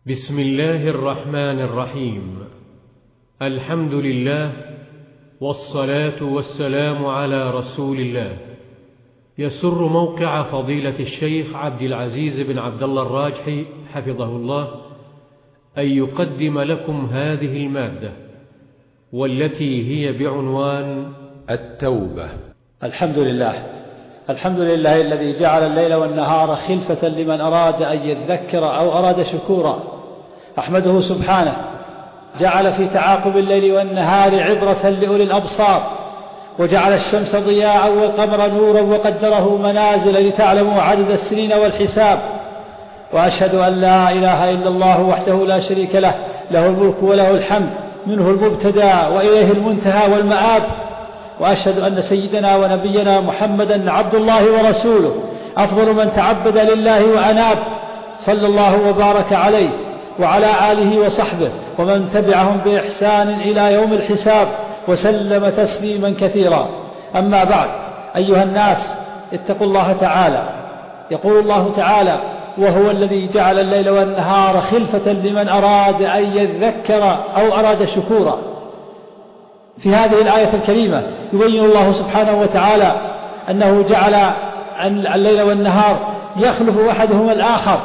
بسم الله الرحمن الرحيم. الحمد لله والصلاة والسلام على رسول الله. يسر موقع فضيلة الشيخ عبد العزيز بن عبد الله الراجحي حفظه الله أن يقدم لكم هذه المادة، والتي هي بعنوان التوبة. الحمد لله الذي جعل الليل والنهار خلفة لمن أراد أن يذكر أو أراد شكورا. أحمده سبحانه، جعل في تعاقب الليل والنهار عبرة لأولي الأبصار، وجعل الشمس ضياء والقمر نورا وقدره منازل لتعلموا عدد السنين والحساب. وأشهد أن لا إله إلا الله وحده لا شريك له، له الملك وله الحمد، منه المبتدأ وإليه المنتهى والمآب. وأشهد أن سيدنا ونبينا محمدا عبد الله ورسوله، أفضل من تعبد لله وأناب، صلى الله وبارك عليه وعلى آله وصحبه ومن تبعهم بإحسان إلى يوم الحساب، وسلم تسليما كثيرا. أما بعد، أيها الناس، اتقوا الله تعالى. يقول الله تعالى: وهو الذي جعل الليل والنهار خلفة لمن أراد أن يذكر أو أراد شكورا. في هذه الآية الكريمة يبين الله سبحانه وتعالى أنه جعل الليل والنهار يخلف أحدهما الآخر،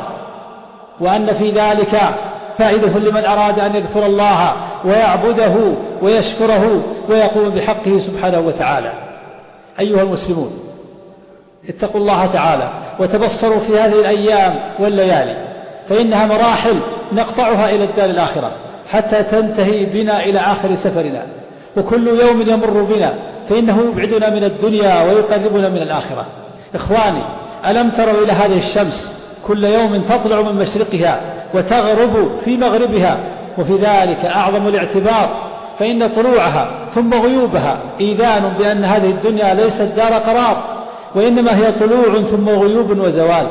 وأن في ذلك فائدة لمن أراد أن يذكر الله ويعبده ويشكره ويقوم بحقه سبحانه وتعالى. أيها المسلمون، اتقوا الله تعالى وتبصروا في هذه الأيام والليالي، فإنها مراحل نقطعها إلى الدار الآخرة حتى تنتهي بنا إلى آخر سفرنا، وكل يوم يمر بنا فإنه يبعدنا من الدنيا ويقربنا من الآخرة. إخواني، ألم تروا إلى هذه الشمس كل يوم تطلع من مشرقها وتغرب في مغربها، وفي ذلك أعظم الاعتبار، فإن طلوعها ثم غيوبها إيذان بأن هذه الدنيا ليست دار قرار، وإنما هي طلوع ثم غيوب وزوال.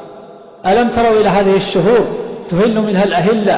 ألم تروا إلى هذه الشهور تهل منها الأهلة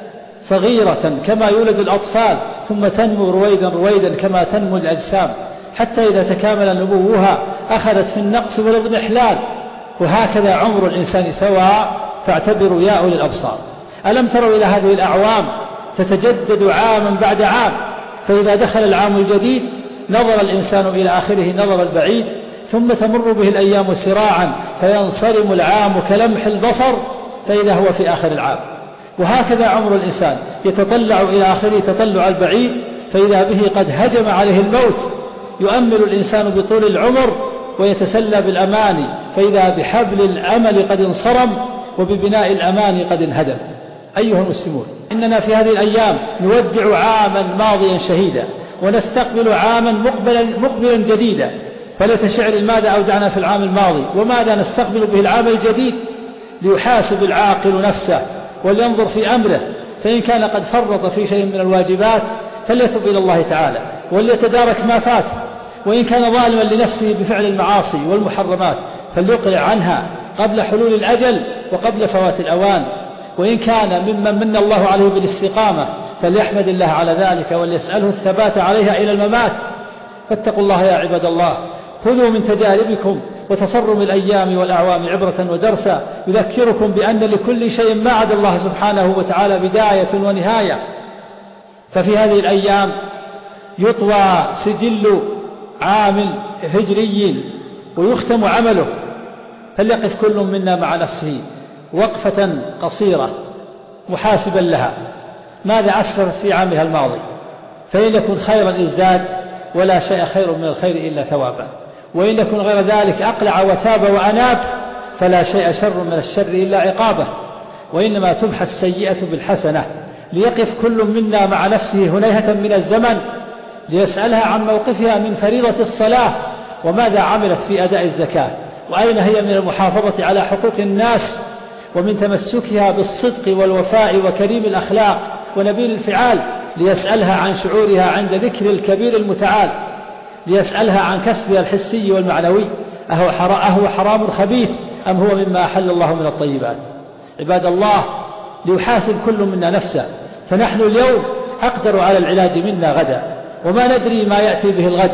صغيرة كما يولد الأطفال، ثم تنمو رويدا كما تنمو الأجسام، حتى إذا تكامل نموها أخذت في النقص والاضمحلال. وهكذا عمر الإنسان سواء، فاعتبروا يا أولي الأبصار. ألم تروا إلى هذه الأعوام تتجدد عاما بعد عام، فإذا دخل العام الجديد نظر الإنسان إلى آخره نظر البعيد، ثم تمر به الأيام سراعا فينصرم العام كلمح البصر، فإذا هو في آخر العام. وهكذا عمر الإنسان يتطلع إلى آخره تطلع البعيد، فإذا به قد هجم عليه الموت. يؤمل الإنسان بطول العمر ويتسلى بالأماني، فإذا بحبل الأمل قد انصرم وببناء الأماني قد انهدم. أيها المسلمون، إننا في هذه الأيام نودع عاما ماضيا شهيدا، ونستقبل عاما مقبلا جديدا. فلتشعر ماذا أودعنا في العام الماضي وماذا نستقبل به العام الجديد، ليحاسب العاقل نفسه ولينظر في أمره، فإن كان قد فرط في شيء من الواجبات فليتب إلى الله تعالى وليتدارك ما فات، وإن كان ظالما لنفسه بفعل المعاصي والمحرمات فليقلع عنها قبل حلول الأجل وقبل فوات الأوان، وإن كان ممن من الله عليه بالاستقامة فليحمد الله على ذلك وليسأله الثبات عليها إلى الممات. فاتقوا الله يا عباد الله، خذوا من تجاربكم وتصرم الأيام والأعوام عبرة ودرسا يذكركم بأن لكل شيء ما عدا الله سبحانه وتعالى بداية ونهاية. ففي هذه الأيام يطوى سجل عام هجري ويختم عمله، فليقف كل منا مع نفسه وقفة قصيرة محاسبا لها، ماذا أسفرت في عامها الماضي، فإن يكن خيرا ازداد، ولا شيء خير من الخير إلا ثوابا، وإن يكن غير ذلك أقلع وتاب وأناب، فلا شيء شر من الشر إلا عقابه. وإنما تمحى السيئة بالحسنة، ليقف كل منا مع نفسه هنيهة من الزمن ليسألها عن موقفها من فريضة الصلاة، وماذا عملت في أداء الزكاة، وأين هي من المحافظة على حقوق الناس، ومن تمسكها بالصدق والوفاء وكريم الأخلاق ونبيل الفعال، ليسألها عن شعورها عند ذكر الكبير المتعال، ليسألها عن كسبها الحسي والمعنوي، أهو حرام خبيث أم هو مما أحل الله من الطيبات. عباد الله، ليحاسب كل منا نفسه، فنحن اليوم أقدر على العلاج منا غدا، وما ندري ما يأتي به الغد.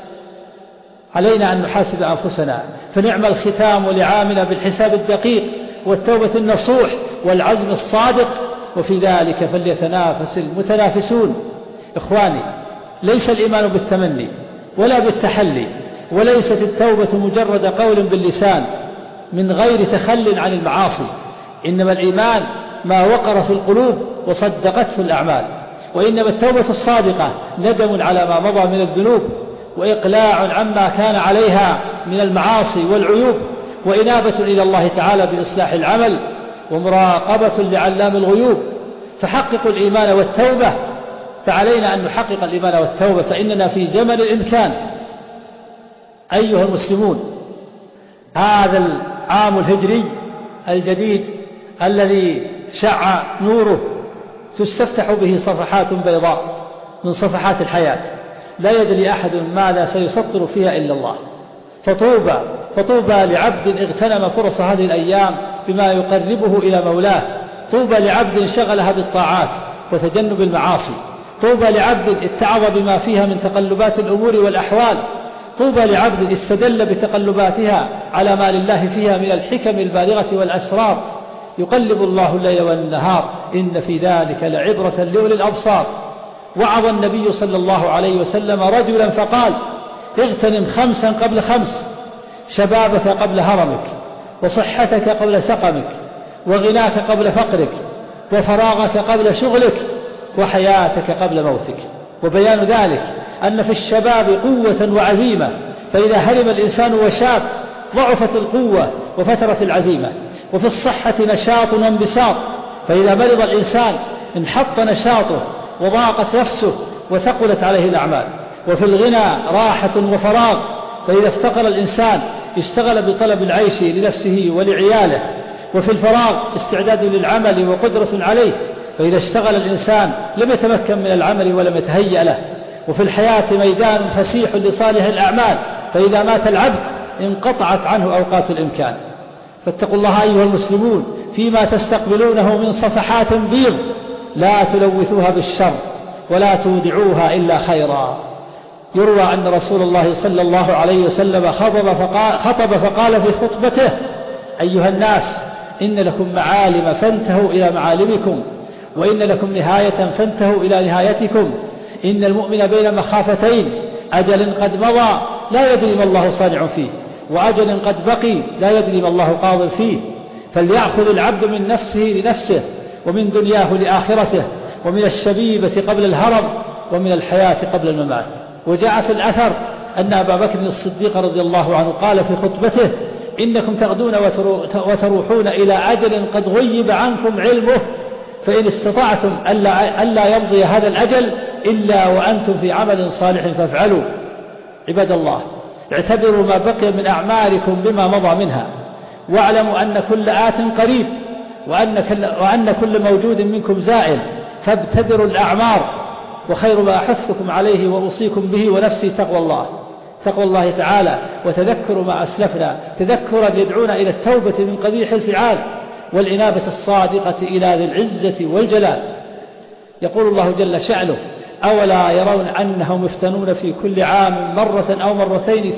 علينا أن نحاسب أنفسنا، فنعم الختام لعامنا بالحساب الدقيق والتوبة النصوح والعزم الصادق، وفي ذلك فليتنافس المتنافسون. إخواني، ليس الإيمان بالتمني ولا بالتحلي، وليست التوبة مجرد قول باللسان من غير تخل عن المعاصي، إنما الإيمان ما وقر في القلوب وصدقته الأعمال. وإنما التوبة الصادقة ندم على ما مضى من الذنوب، وإقلاع عما كان عليها من المعاصي والعيوب، وإنابة إلى الله تعالى بإصلاح العمل، ومراقبة لعلام الغيوب. فحققوا الإيمان والتوبة، فعلينا أن نحقق الإيمان والتوبة، فإننا في زمن الإمكان. أيها المسلمون، هذا العام الهجري الجديد الذي شع نوره تستفتح به صفحات بيضاء من صفحات الحياة، لا يدري أحد ماذا سيسطر فيها إلا الله. فطوبى لعبد اغتنم فرص هذه الأيام بما يقربه إلى مولاه. طوبى لعبد شغلها بالطاعات وتجنب المعاصي. طوبى لعبد اتعظ بما فيها من تقلبات الأمور والأحوال. طوبى لعبد استدل بتقلباتها على ما لله فيها من الحكم البالغة والأسرار. يقلب الله الليل والنهار، إن في ذلك لعبرة لأولي الأبصار. وعظ النبي صلى الله عليه وسلم رجلا فقال: اغتنم 5 قبل 5، شبابك قبل هرمك، وصحتك قبل سقمك، وغناك قبل فقرك، وفراغك قبل شغلك، وحياتك قبل موتك. وبيان ذلك أن في الشباب قوة وعزيمة، فإذا هرم الإنسان وشاب ضعفت القوة وفترت العزيمة. وفي الصحة نشاط وانبساط، فإذا مرض الإنسان انحط نشاطه وضاقت نفسه وثقلت عليه الأعمال. وفي الغنى راحة وفراغ، فإذا افتقر الإنسان اشتغل بطلب العيش لنفسه ولعياله. وفي الفراغ استعداد للعمل وقدرة عليه، فإذا اشتغل الإنسان لم يتمكن من العمل ولم يتهيأ له. وفي الحياة ميدان فسيح لصالح الأعمال، فإذا مات العبد انقطعت عنه أوقات الإمكان. فاتقوا الله أيها المسلمون فيما تستقبلونه من صفحات بيض، لا تلوثوها بالشر ولا تودعوها إلا خيرا. يروى أن رسول الله صلى الله عليه وسلم خطب فقال في خطبته: أيها الناس، إن لكم معالم فانتهوا إلى معالمكم، وإن لكم نهاية فانتهوا إلى نهايتكم. إن المؤمن بين مخافتين: أجل قد مضى لا يدري ما الله صانع فيه، وأجل قد بقي لا يدري ما الله قاض فيه. فليأخذ العبد من نفسه لنفسه، ومن دنياه لآخرته، ومن الشبيبة قبل الهرم، ومن الحياة قبل الممات. وجاء في الأثر أن أبا بكر الصديق رضي الله عنه قال في خطبته: إنكم تغدون وتروحون إلى أجل قد غيب عنكم علمه، فإن استطعتم ألا يمضي هذا الأجل إلا وأنتم في عمل صالح فافعلوا. عباد الله، اعتبروا ما بقي من أعمالكم بما مضى منها، واعلموا أن كل آت قريب، وأن كل موجود منكم زائل، فابتدروا الأعمار. وخير ما أحثكم عليه وأوصيكم به ونفسي تقوى الله تعالى، وتذكروا ما أسلفنا، تذكرا يدعونا إلى التوبة من قبيح الفعال، والإنابة الصادقة إلى ذي العزة والجلال. يقول الله جل شأنه: أولا يرون أنهم يفتنون في كل عام مرة أو مرتين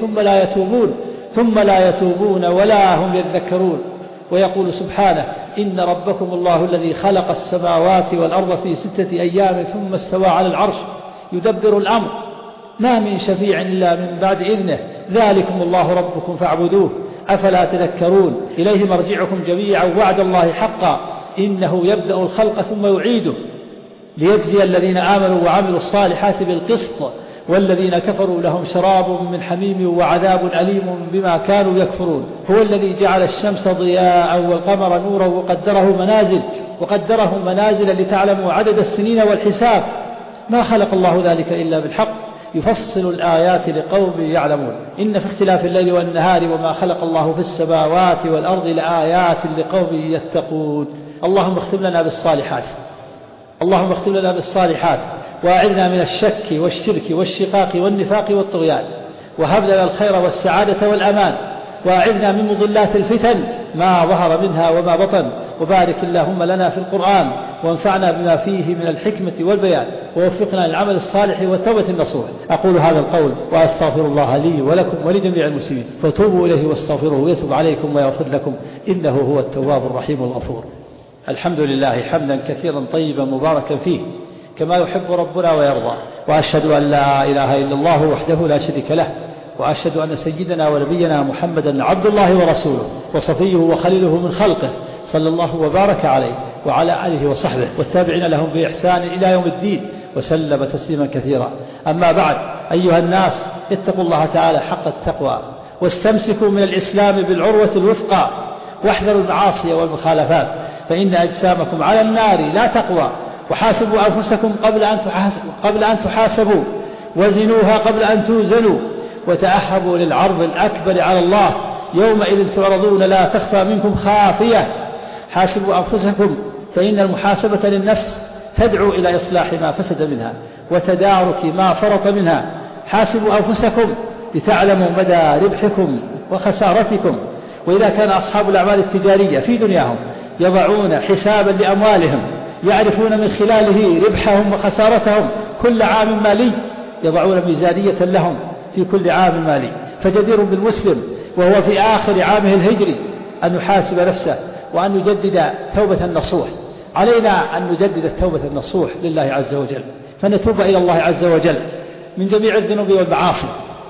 ثم لا يتوبون ولا هم يذكرون. ويقول سبحانه: إن ربكم الله الذي خلق السماوات والأرض في 6 أيام ثم استوى على العرش يدبر الأمر، ما من شفيع إلا من بعد إذنه، ذلكم الله ربكم فاعبدوه، أفلا تذكرون. إليه مرجعكم جميعا، وعد الله حقا، إنه يبدأ الخلق ثم يعيده، ليجزي الذين آمنوا وعملوا الصالحات بالقسط، والذين كفروا لهم شراب من حميم وعذاب أليم بما كانوا يكفرون. هو الذي جعل الشمس ضياء والقمر نورا وقدره منازل لتعلموا عدد السنين والحساب، ما خلق الله ذلك إلا بالحق، يفصل الآيات لقوم يعلمون. إن في اختلاف الليل والنهار وما خلق الله في السماوات والأرض لآيات لقوم يتقون. اللهم اختم لنا بالصالحات، وأعذنا من الشك والشرك والشقاق والنفاق والطغيان، وهب لنا الخير والسعادة والأمان، وأعذنا من مضلات الفتن ما ظهر منها وما بطن. وبارك اللهم لنا في القرآن، وانفعنا بما فيه من الحكمة والبيان، ووفقنا للعمل الصالح والتوبة النصوح. أقول هذا القول وأستغفر الله لي ولكم ولجميع المسلمين، فتوبوا إليه واستغفروه يتوب عليكم ويغفر لكم، إنه هو التواب الرحيم الغفور. الحمد لله حمدا كثيرا طيبا مباركا فيه كما يحب ربنا ويرضى، وأشهد أن لا إله إلا الله وحده لا شريك له، وأشهد أن سيدنا ونبينا محمدا عبد الله ورسوله وصفيه وخليله من خلقه، صلى الله وبارك عليه وعلى آله وصحبه والتابعين لهم بإحسان إلى يوم الدين، وسلم تسليما كثيرا. أما بعد، أيها الناس، اتقوا الله تعالى حق التقوى، واستمسكوا من الإسلام بالعروة الوثقى، واحذروا المعاصي والمخالفات، فإن أجسامكم على النار لا تقوى، وحاسبوا أنفسكم قبل أن تحاسبوا، وزنوها قبل أن توزنوا، وتأهبوا للعرض الأكبر على الله، يومئذ تعرضون لا تخفى منكم خافية. حاسبوا أنفسكم، فإن المحاسبة للنفس تدعو إلى إصلاح ما فسد منها وتدارك ما فرط منها. حاسبوا أنفسكم لتعلموا مدى ربحكم وخسارتكم. وإذا كان أصحاب الأعمال التجارية في دنياهم يضعون حسابا لأموالهم يعرفون من خلاله ربحهم وخسارتهم كل عام مالي، يضعون ميزانية لهم في كل عام مالي، فجدير بالمسلم وهو في آخر عامه الهجري أن يحاسب نفسه وأن يجدد توبة النصوح. علينا أن نجدد التوبة النصوح لله عز وجل، فنتوب إلى الله عز وجل من جميع الذنوب والمعاصي،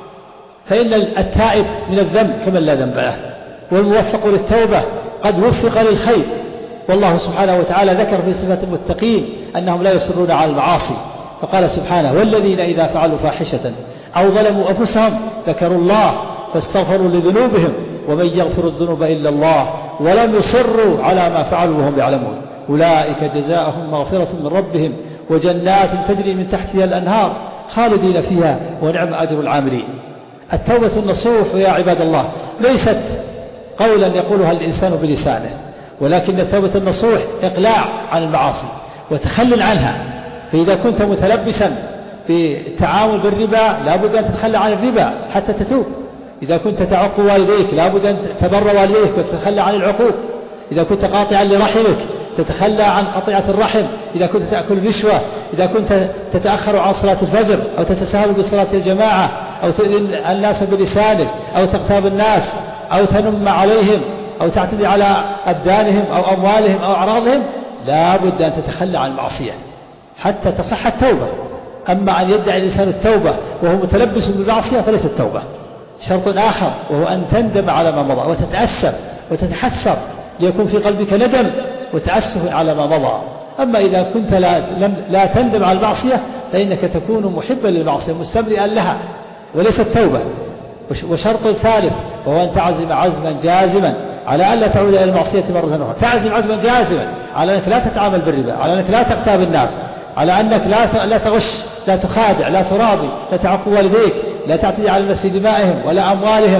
فإن التائب من الذنب كمن لا ذنب له، والموفق للتوبة قد وفق للخير. والله سبحانه وتعالى ذكر في صفة المتقين أنهم لا يصرون على المعاصي، فقال سبحانه: والذين إذا فعلوا فاحشة أو ظلموا أنفسهم ذكروا الله فاستغفروا لذنوبهم ومن يغفر الذنوب إلا الله ولم يصروا على ما فعلوا وهم يعلمون أولئك جزاؤهم مغفرة من ربهم وجنات تجري من تحتها الأنهار خالدين فيها ونعم أجر العاملين. التوبة النصوح يا عباد الله ليست قولا يقولها الإنسان بلسانه، ولكن التوبة النصوح إقلاع عن المعاصي وتخلل عنها. فإذا كنت متلبسا في التعامل بالربا لابد أن تتخلى عن الربا حتى تتوب. إذا كنت تعق والديك لابد أن تبر والديك وتتخلى عن العقوق. إذا كنت قاطعا لرحمك تتخلى عن قطيعة الرحم. إذا كنت تأكل رشوة، إذا كنت تتأخر عن صلاة الفجر أو تتساهل بصلاة الجماعة أو تؤذي الناس بلسانك أو تغتاب الناس أو تنم عليهم أو تعتدي على أبدانهم أو أموالهم أو أعراضهم، لا بد أن تتخلى عن المعصية حتى تصح التوبة. أما أن يدعي الإنسان التوبة وهو متلبس بالمعصية فليس التوبة. شرط آخر وهو أن تندم على ما مضى وتتأسف وتتحسر ليكون في قلبك ندم وتأسف على ما مضى. أما إذا كنت لا تندم على المعصية فإنك تكون محبا للمعصية مستمرئا لها وليس التوبة. وشرط ثالث وهو أن تعزم عزما جازما على أن لا تعود إلى المعصية مرة أخرى. تعزم عزما جازما على أنك لا تتعامل بالربا، على أنك لا تغتاب الناس، على أنك لا تغش، لا تخادع، لا تراضي، لا تعق والديك، لا تعتدي على الناس دمائهم ولا أموالهم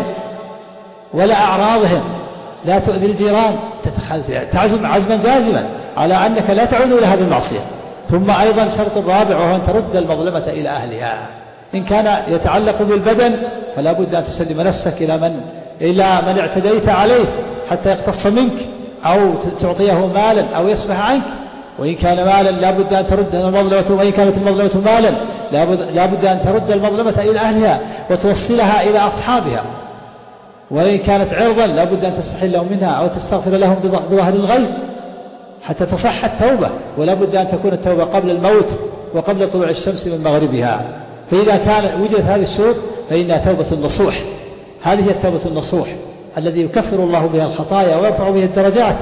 ولا أعراضهم، لا تؤذي الجيران. تعزم عزما جازما على أنك لا تعود إلى هذه المعصية. ثم أيضا شرط الرابع وهو أن ترد المظلمة إلى أهلها. إن كان يتعلق بالبدن فلا بد أن تسلم نفسك إلى من اعتديت عليه حتى يقتص منك أو تعطيه مالا أو يصفح عنك. وإن كان مالا لا بد أن ترد المظلمة، وإن كانت المظلمة مالا لا بد أن ترد المظلمة إلى أهلها وتوصلها إلى أصحابها. وإن كانت عرضا لا بد أن تستحلهم منها أو تستغفر لهم بظهر الغيب حتى تصح التوبة. ولا بد أن تكون التوبة قبل الموت وقبل طلوع الشمس من مغربها. فإذا وجدت هذه الشروط فإنها توبة النصوح. هذه هي التوبة النصوح الذي يكفر الله بها الخطايا ويرفع بها الدرجات،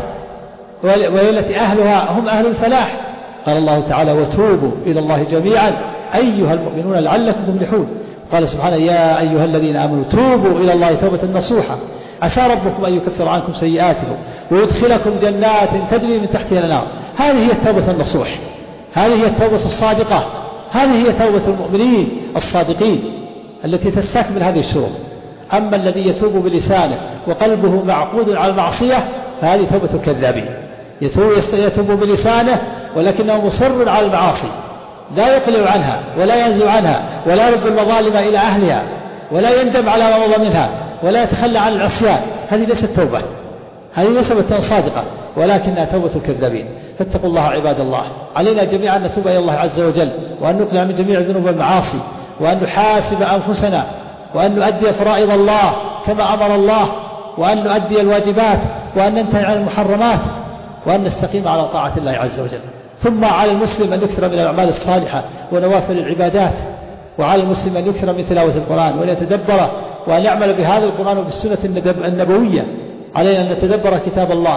وهي التي أهلها هم أهل الفلاح. قال الله تعالى: وتوبوا إلى الله جميعا أيها المؤمنون لعلكم تفلحون. قال سبحانه: يا أيها الذين آمنوا توبوا إلى الله توبة نصوحا عسى ربكم أن يكفر عنكم سيئاتكم ويدخلكم جنات تجري من تحتها الأنهار. هذه هي التوبة النصوح، هذه هي التوبة الصادقة، هذه هي توبة المؤمنين الصادقين التي تستكمل هذه الشروط. أما الذي يتوب بلسانه وقلبه معقود على المعصية فهذه توبة الكذابين. يتوب بلسانه ولكنه مصر على المعاصي، لا يقلع عنها ولا ينزع عنها ولا يرد المظالم إلى أهلها ولا يندم على ما مضى منها ولا يتخلى عن العصيان. هذه ليست توبة، هذه ليست توبة صادقة ولكنها توبة الكذابين. فاتقوا الله عباد الله. علينا جميعا أن نتوب إلى الله عز وجل وأن نقلع من جميع الذنوب والمعاصي وأن نحاسب أنفسنا وأن نؤدي فرائض الله كما أمر الله وأن نؤدي الواجبات وأن ننتهي عن المحرمات وأن نستقيم على طاعة الله عز وجل. ثم على المسلم أن يكثر من الأعمال الصالحة ونوافل العبادات، وعلى المسلم أن يكثر من تلاوة القرآن وأن يتدبره وأن يعمل بهذا القرآن وبالسنة النبوية. علينا أن نتدبر كتاب الله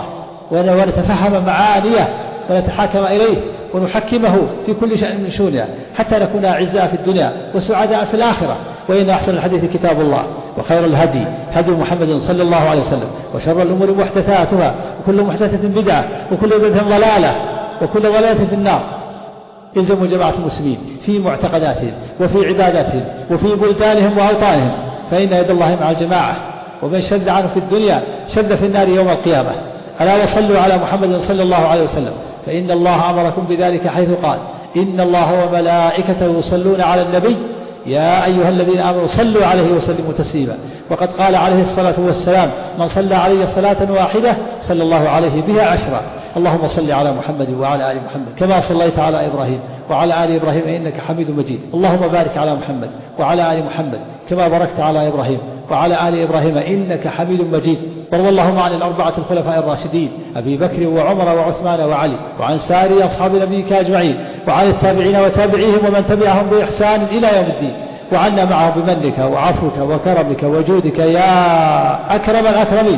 ونتفهم معانيه ونتحاكم إليه ونحكمه في كل شيء من شؤوننا حتى نكون أعزاء في الدنيا وسعداء في الآخرة. وإن أحسن الحديث كتاب الله، وخير الهدي هدي محمد صلى الله عليه وسلم، وشر الأمور محدثاتها، وكل محدثة بدعة، وكل بدعة ضلالة، وكل ضلالة في النار. يلزم جماعة المسلمين في معتقداتهم وفي عباداتهم وفي بلدانهم وأوطانهم، فإن يد الله مع الجماعة، ومن شد عنه في الدنيا شد في النار يوم القيامة. ألا وصلوا على محمد صلى الله عليه وسلم، فإن الله أمركم بذلك حيث قال: إن الله وملائكته يصلون على النبي يا أيها الذين آمنوا صلوا عليه وسلموا تسليما. وقد قال عليه الصلاة والسلام: من صلى علي صلاة واحدة صلى الله عليه بها 10. اللهم صل على محمد وعلى آل محمد كما صليت على إبراهيم وعلى آل إبراهيم إنك حميد مجيد. اللهم بارك على محمد وعلى آل محمد كما باركت على إبراهيم وعلى آل إبراهيم إنك حميد مجيد. وارض اللهم عن الأربعة الخلفاء الراشدين أبي بكر وعمر وعثمان وعلي، وعن سائر أصحاب نبيك أجمعين، وعن التابعين وتابعيهم ومن تبعهم بإحسان إلى يوم الدين، وعنا معهم بمنك وعفوك وكرمك وجودك يا أكرم الأكرمين.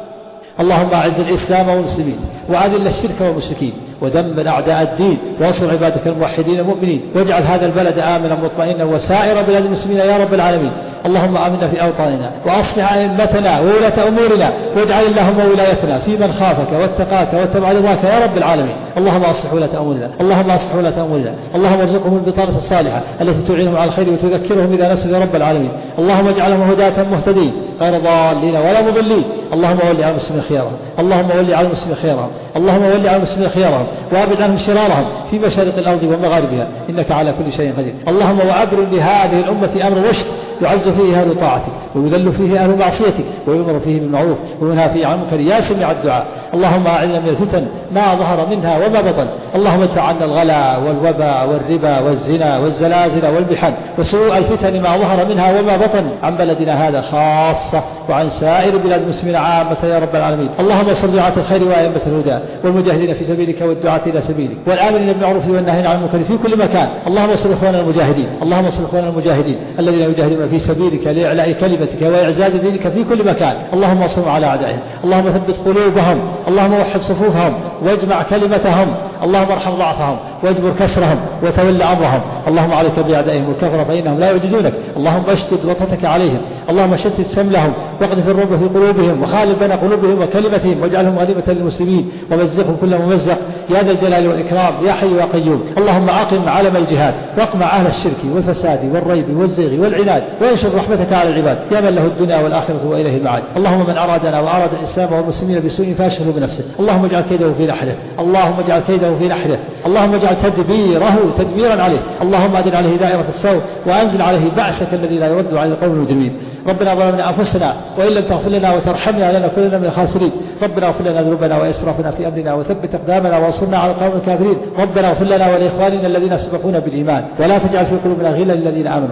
اللهم أعز الإسلام والمسلمين، وأذل الشرك والمشركين، ودمر أعداء الدين، وانصر عبادك الموحدين المؤمنين، واجعل هذا البلد آمنا مطمئنا وسائر بلاد المسلمين يا رب العالمين. اللهم آمنا في أوطاننا، وأصلح أئمتنا وولاة أمورنا، واجعل اللهم ولايتنا في من خافك واتقاك واتبع رضاك يا رب العالمين. اللهم أصلح ولاة أمورنا، اللهم أصلح ولاة أمورنا، اللهم ارزقهم البطانة الصالحة التي تعينهم على الخير وتذكرهم إذا نسوا يا رب العالمين. اللهم اجعلهم هداة مهتدين غير ضالين ولا مضلين. اللهم ول على المسلمين خيارهم، اللهم ول على المسلمين خيارهم، اللهم ول على المسلمين خيارهم، وابعد عنهم شرارهم في مشارق الأرض ومغاربها، إنك على كل شيء قدير. اللهم وأبر لهذه الأمة أمر رشد يعز فيه أهل طاعتك ويذل فيه أهل معصيتك ويؤمر فيه بالمعروف وينهى فيه عن المنكر يا سميع الدعاء. اللهم أعذنا من الفتن ما ظهر منها وما بطن. اللهم ادفع عنا الغلا والوباء والربا والزنا والزلازل والمحن وسوء الفتن ما ظهر منها وما بطن عن بلدنا هذا خاصة وعن سائر بلاد المسلمين عامة يا رب العالمين. اللهم صل على الخير وأئمة الهدى والمجاهدين في سبيلك والدعاة إلى سبيلك والآمرين بالمعروف والناهين عن المنكر في كل مكان. اللهم صل إخواننا المجاهدين، اللهم صل إخواننا المجاهدين الذين يجاهدون في سبيلك لإعلاء كلمتك وإعزاز دينك في كل مكان. اللهم انصرهم على أعدائهم، اللهم ثبت قلوبهم، اللهم وحد صفوفهم واجمع كلمتهم، اللهم ارحم ضعفهم واجبر كسرهم وتول أمرهم. اللهم عليك بأعدائهم الكفرة فإنهم لا يعجزونك. اللهم اشتد وطأتك عليهم، اللهم شتت شملهم واقذف الرعب في قلوبهم وخالف بين قلوبهم وكلمتهم واجعلهم غنيمة للمسلمين ومزقهم كل ممزق يا ذا الجلال والإكرام يا حي يا قيوم. اللهم أقم علم الجهاد واقمع أهل الشرك والفساد والريب والزيغ والعناد وانشر رحمتك على العباد يا من له الدنيا والآخرة وإليه المعاد. اللهم من أرادنا وأراد الإسلام والمسلمين بسوء فاشغله بنفسه، اللهم اجعل كيده في نحره، اللهم اجعل كيده في نحره، اللهم اجعل تدبيره تدبيرا عليه. اللهم أدن عليه دائرة السوء وأنزل عليه بعثك الذي لا يرد على القوم المجرمين. ربنا ظلمنا أنفسنا وإن لم تغفر لنا وترحمنا لنكونن من الخاسرين. ربنا اغفر لنا ذنوبنا وإسرافنا في أمرنا وثبت أقدامنا وانصرنا على القوم الكافرين. ربنا اغفر لنا ولإخواننا الذين سبقونا بالإيمان ولا تجعل في قلوبنا غلا للذين آمنوا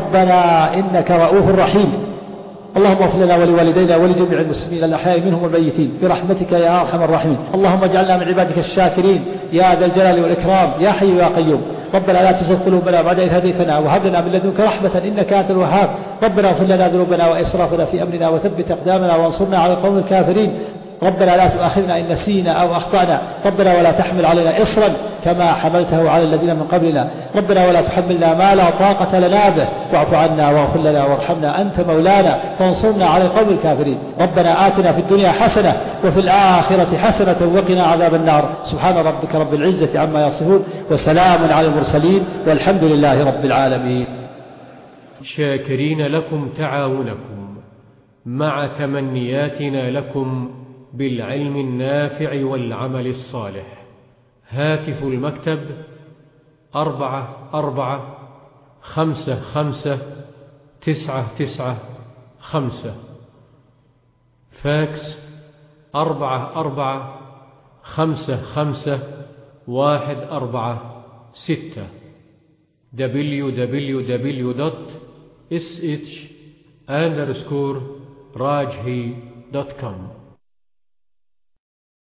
ربنا إنك رؤوف رحيم. اللهم اغفر لنا ولوالدينا ولجميع المسلمين الأحياء منهم والميتين برحمتك يا أرحم الراحمين. اللهم اجعلنا من عبادك الشاكرين يا ذا الجلال والإكرام يا حي يا قيوم. ربنا لا تزغ قلوبنا بعد إذ هديتنا وهب لنا من لدنك رحمة إنك أنت الوهاب. ربنا اغفر لنا ذنوبنا وإسرافنا في أمرنا وثبت أقدامنا وانصرنا على القوم الكافرين. ربنا لا تؤاخذنا إن نسينا أو أخطأنا. ربنا ولا تحمل علينا إصرا كما حملته على الذين من قبلنا. ربنا ولا تحملنا ما لا طاقة لنا به واعف عنا واغفر لنا وارحمنا أنت مولانا فانصرنا على القوم الكافرين. ربنا آتنا في الدنيا حسنة وفي الآخرة حسنة وقنا عذاب النار. سبحان ربك رب العزة عما يصفون وسلام على المرسلين والحمد لله رب العالمين. شاكرين لكم تعاونكم مع تمنياتنا لكم بالعلم النافع والعمل الصالح. هاتف المكتب 44559995. فاكس 44555146. www.sh_rajhi.com